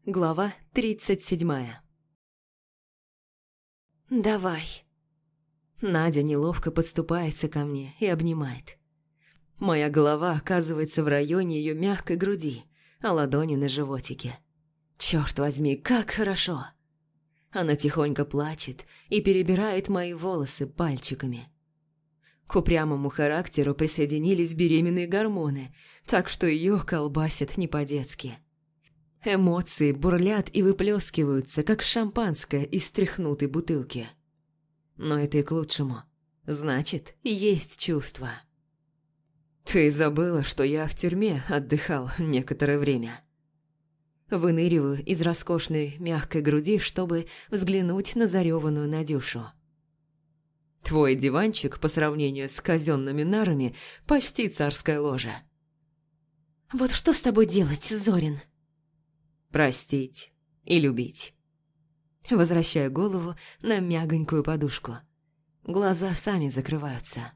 Глава 37. «Давай». Надя неловко подступается ко мне и обнимает. Моя голова оказывается в районе ее мягкой груди, а ладони на животике. Черт возьми, как хорошо! Она тихонько плачет и перебирает мои волосы пальчиками. К упрямому характеру присоединились беременные гормоны, так что ее колбасит не по-детски. Эмоции бурлят и выплескиваются, как шампанское из стряхнутой бутылки. Но это и к лучшему. Значит, есть чувства. Ты забыла, что я в тюрьме отдыхал некоторое время. Выныриваю из роскошной мягкой груди, чтобы взглянуть на зареванную Надюшу. Твой диванчик, по сравнению с казенными нарами, почти царская ложа. Вот что с тобой делать, Зорин? Простить и любить. Возвращаю голову на мягонькую подушку. Глаза сами закрываются.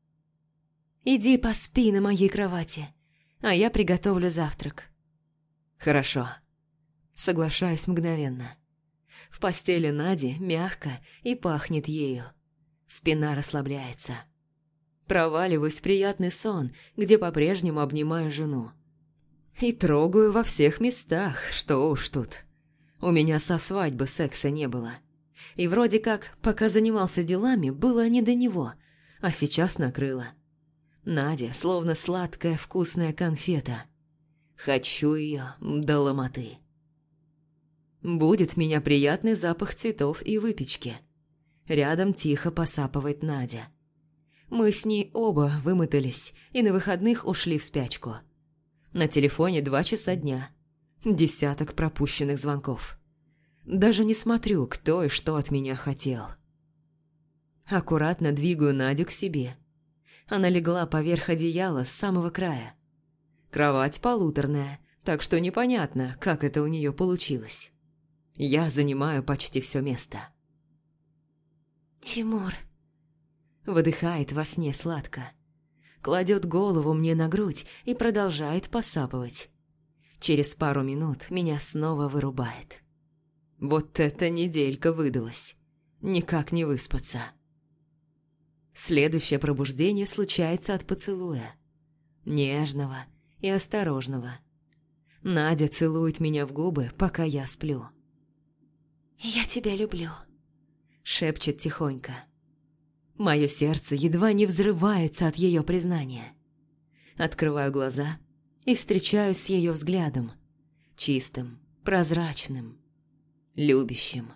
Иди поспи на моей кровати, а я приготовлю завтрак. Хорошо. Соглашаюсь мгновенно. В постели Нади мягко и пахнет ею. Спина расслабляется. Проваливаюсь в приятный сон, где по-прежнему обнимаю жену. И трогаю во всех местах, что уж тут. У меня со свадьбы секса не было. И вроде как, пока занимался делами, было не до него, а сейчас накрыло. Надя словно сладкая вкусная конфета. Хочу ее до ломоты. Будет меня приятный запах цветов и выпечки. Рядом тихо посапывает Надя. Мы с ней оба вымотались и на выходных ушли в спячку. На телефоне 2 часа дня. Десяток пропущенных звонков. Даже не смотрю, кто и что от меня хотел. Аккуратно двигаю Надю к себе. Она легла поверх одеяла с самого края. Кровать полуторная, так что непонятно, как это у нее получилось. Я занимаю почти все место. «Тимур», — выдыхает во сне сладко. Кладет голову мне на грудь и продолжает посапывать. Через пару минут меня снова вырубает. Вот эта неделька выдалась. Никак не выспаться. Следующее пробуждение случается от поцелуя. Нежного и осторожного. Надя целует меня в губы, пока я сплю. «Я тебя люблю», — шепчет тихонько. Мое сердце едва не взрывается от ее признания. Открываю глаза и встречаюсь с ее взглядом. Чистым, прозрачным, любящим.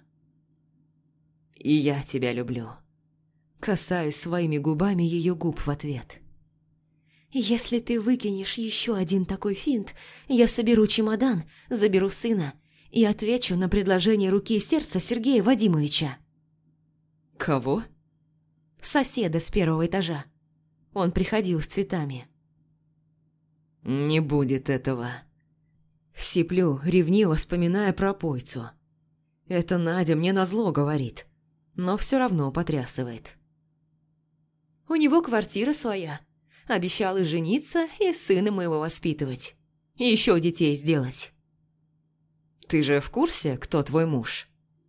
«И я тебя люблю». Касаюсь своими губами ее губ в ответ. «Если ты выкинешь еще один такой финт, я соберу чемодан, заберу сына и отвечу на предложение руки и сердца Сергея Вадимовича». «Кого?» «Соседа с 1-го этажа. Он приходил с цветами». «Не будет этого». Сиплю, ревниво вспоминая про пойцу. Это Надя мне назло говорит, но все равно потрясывает. У него квартира своя. Обещал и жениться, и сына моего воспитывать. И еще детей сделать. Ты же в курсе, кто твой муж?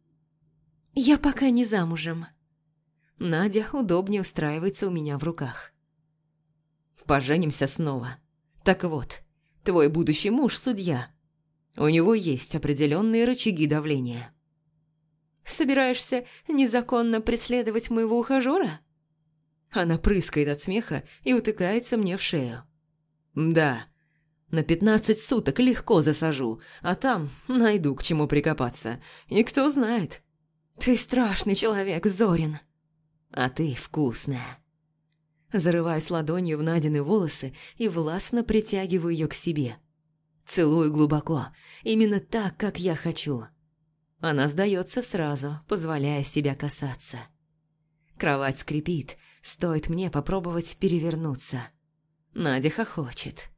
Я пока не замужем. Надя удобнее устраивается у меня в руках. Поженимся снова. Так вот, твой будущий муж – судья. У него есть определенные рычаги давления. Собираешься незаконно преследовать моего ухажера? Она прыскает от смеха и утыкается мне в шею. Да, на 15 суток легко засажу, а там найду к чему прикопаться. И кто знает. Ты страшный человек, Зорин. А ты вкусная. Зарываюсь ладонью в Надины волосы и властно притягиваю ее к себе. Целую глубоко, именно так, как я хочу. Она сдается сразу, позволяя себя касаться. Кровать скрипит, стоит мне попробовать перевернуться. Надя хохочет.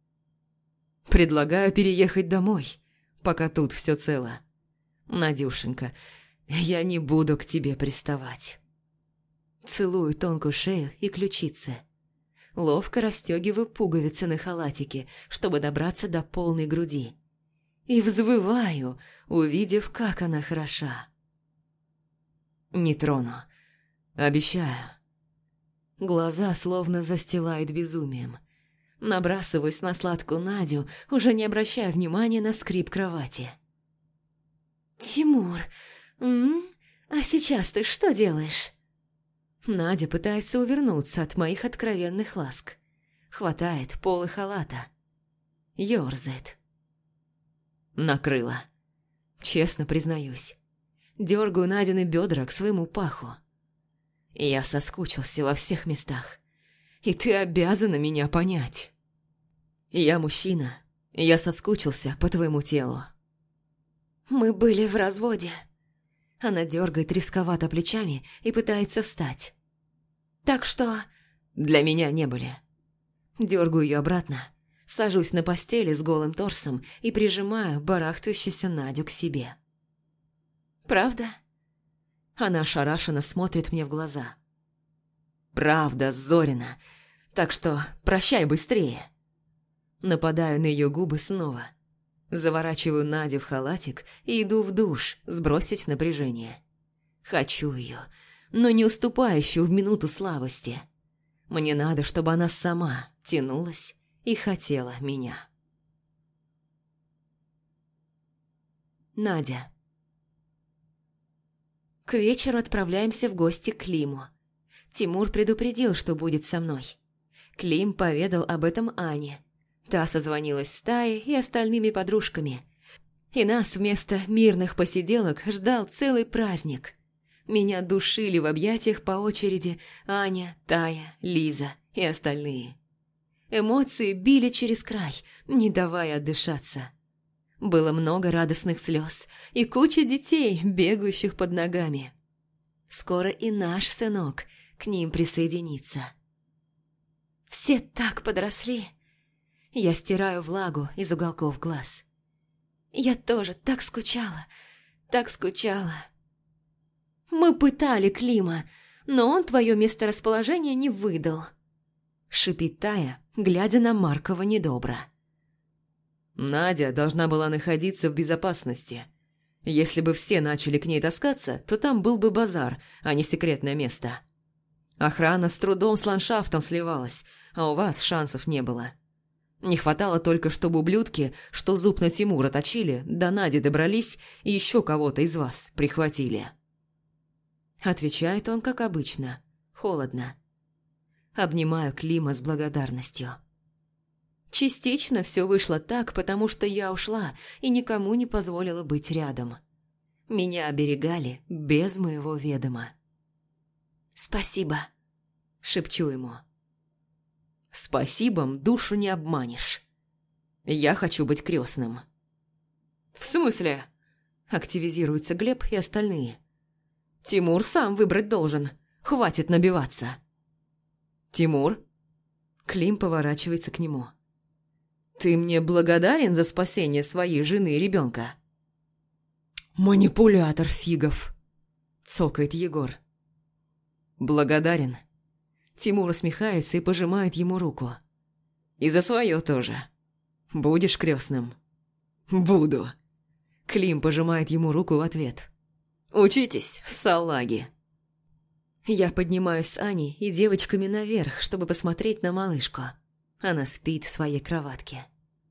Предлагаю переехать домой, пока тут все цело. Надюшенька, я не буду к тебе приставать. Целую тонкую шею и ключицы. Ловко расстегиваю пуговицы на халатике, чтобы добраться до полной груди. и взвываю, увидев, как она хороша. Не трону, обещаю. Глаза словно застилают безумием. Набрасываюсь на сладкую Надю, уже не обращая внимания на скрип кровати. «Тимур, а сейчас ты что делаешь?» Надя пытается увернуться от моих откровенных ласк. Хватает полы халата. Ёрзает. Накрыла. Честно признаюсь. Дёргаю Надины бедра к своему паху. Я соскучился во всех местах. И ты обязана меня понять. Я мужчина. Я соскучился по твоему телу. Мы были в разводе. Она дергает рисковато плечами и пытается встать. Так что... Для меня не были. Дергаю ее обратно. Сажусь на постели с голым торсом и прижимаю барахтающуюся Надю к себе. «Правда?» Она ошарашенно смотрит мне в глаза. «Правда, Зорина. Так что прощай быстрее». Нападаю на ее губы снова. Заворачиваю Надю в халатик и иду в душ сбросить напряжение. Хочу ее, но не уступающую в минуту слабости. Мне надо, чтобы она сама тянулась и хотела меня. Надя. К вечеру отправляемся в гости к Климу. Тимур предупредил, что будет со мной. Клим поведал об этом Ане. Та созвонилась с Таей и остальными подружками. И нас вместо мирных посиделок ждал целый праздник. Меня душили в объятиях по очереди Аня, Тая, Лиза и остальные. Эмоции били через край, не давая отдышаться. Было много радостных слез и куча детей, бегающих под ногами. Скоро и наш сынок к ним присоединится. Все так подросли. Я стираю влагу из уголков глаз. Я тоже так скучала, так скучала. Мы пытали Клима, но он твое месторасположение не выдал. Шипит Тая, глядя на Маркова недобро. Надя должна была находиться в безопасности. Если бы все начали к ней таскаться, то там был бы базар, а не секретное место. Охрана с трудом с ландшафтом сливалась, а у вас шансов не было. Не хватало только, чтобы ублюдки, что зуб на Тимура точили, до Нади добрались и еще кого-то из вас прихватили. Отвечает он, как обычно, холодно. Обнимаю Клима с благодарностью. Частично все вышло так, потому что я ушла и никому не позволила быть рядом. Меня оберегали без моего ведома. «Спасибо», — шепчу ему. «Спасибом душу не обманешь. Я хочу быть крестным». «В смысле?» – активизируется Глеб и остальные. «Тимур сам выбрать должен. Хватит набиваться». «Тимур?» Клим поворачивается к нему. «Ты мне благодарен за спасение своей жены и ребенка?» «Манипулятор фигов!» – цокает Егор. «Благодарен». Тимур усмехается и пожимает ему руку. «И за свое тоже. Будешь крестным?» «Буду». Клим пожимает ему руку в ответ. «Учитесь, салаги». Я поднимаюсь с Аней и девочками наверх, чтобы посмотреть на малышку. Она спит в своей кроватке.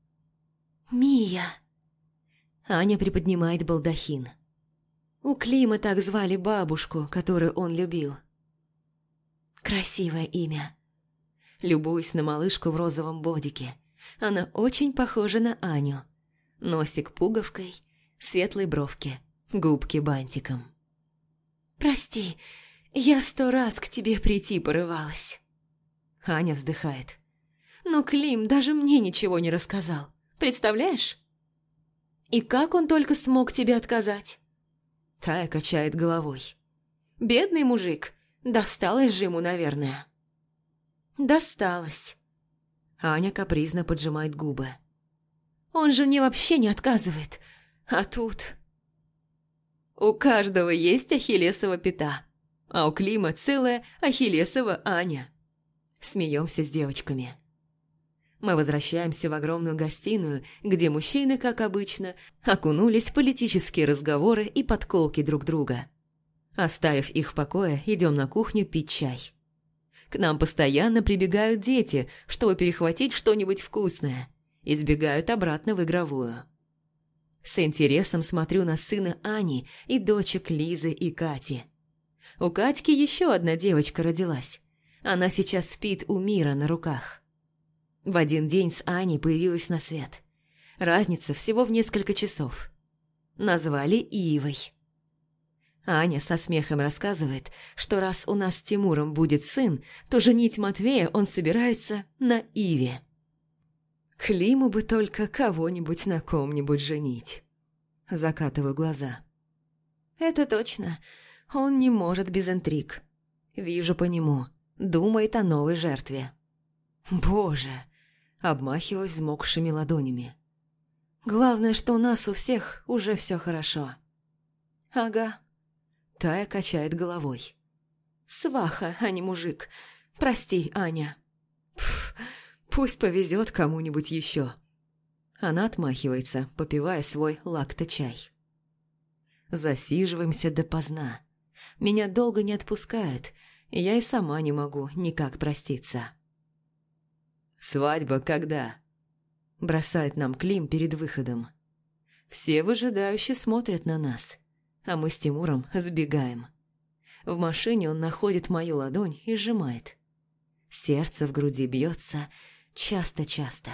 «Мия!» Аня приподнимает балдахин. У Клима так звали бабушку, которую он любил. Красивое имя. Любуюсь на малышку в розовом бодике. Она очень похожа на Аню. Носик пуговкой, светлые бровки, губки бантиком. «Прости, я 100 раз к тебе прийти порывалась». Аня вздыхает. «Но Клим даже мне ничего не рассказал. Представляешь? И как он только смог тебе отказать?» Тая качает головой. «Бедный мужик. Досталось же ему, наверное». «Досталось». Аня капризно поджимает губы. «Он же мне вообще не отказывает. А тут...» «У каждого есть ахиллесова пята, а у Клима целая ахиллесова Аня». Смеемся с девочками. Мы возвращаемся в огромную гостиную, где мужчины, как обычно, окунулись в политические разговоры и подколки друг друга. Оставив их в покое, идем на кухню пить чай. К нам постоянно прибегают дети, чтобы перехватить что-нибудь вкусное, и сбегают обратно в игровую. С интересом смотрю на сына Ани и дочек Лизы и Кати. У Катьки еще одна девочка родилась. Она сейчас спит у Мира на руках. В один день с Аней появилась на свет. Разница всего в несколько часов. Назвали Ивой. Аня со смехом рассказывает, что раз у нас с Тимуром будет сын, то женить Матвея он собирается на Иве. Климу бы только кого-нибудь на ком-нибудь женить. Закатываю глаза. Это точно. Он не может без интриг. Вижу по нему. Думает о новой жертве. Боже! Обмахиваюсь взмокшими ладонями. Главное, что у нас у всех уже все хорошо. Ага. Тая качает головой. Сваха, а не мужик. Прости, Аня. Пф, пусть повезет кому-нибудь еще. Она отмахивается, попивая свой лакто-чай. Засиживаемся допоздна. Меня долго не отпускают, и я и сама не могу никак проститься. «Свадьба когда?» Бросает нам Клим перед выходом. Все выжидающе смотрят на нас, а мы с Тимуром сбегаем. В машине он находит мою ладонь и сжимает. Сердце в груди бьется часто-часто.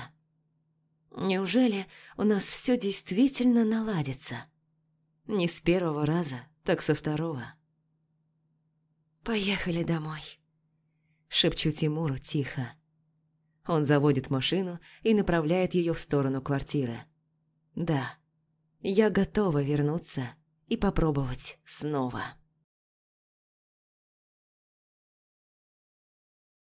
Неужели у нас все действительно наладится? Не с первого раза, так со второго. «Поехали домой», — шепчу Тимуру тихо. Он заводит машину и направляет ее в сторону квартиры. Да, я готова вернуться и попробовать снова.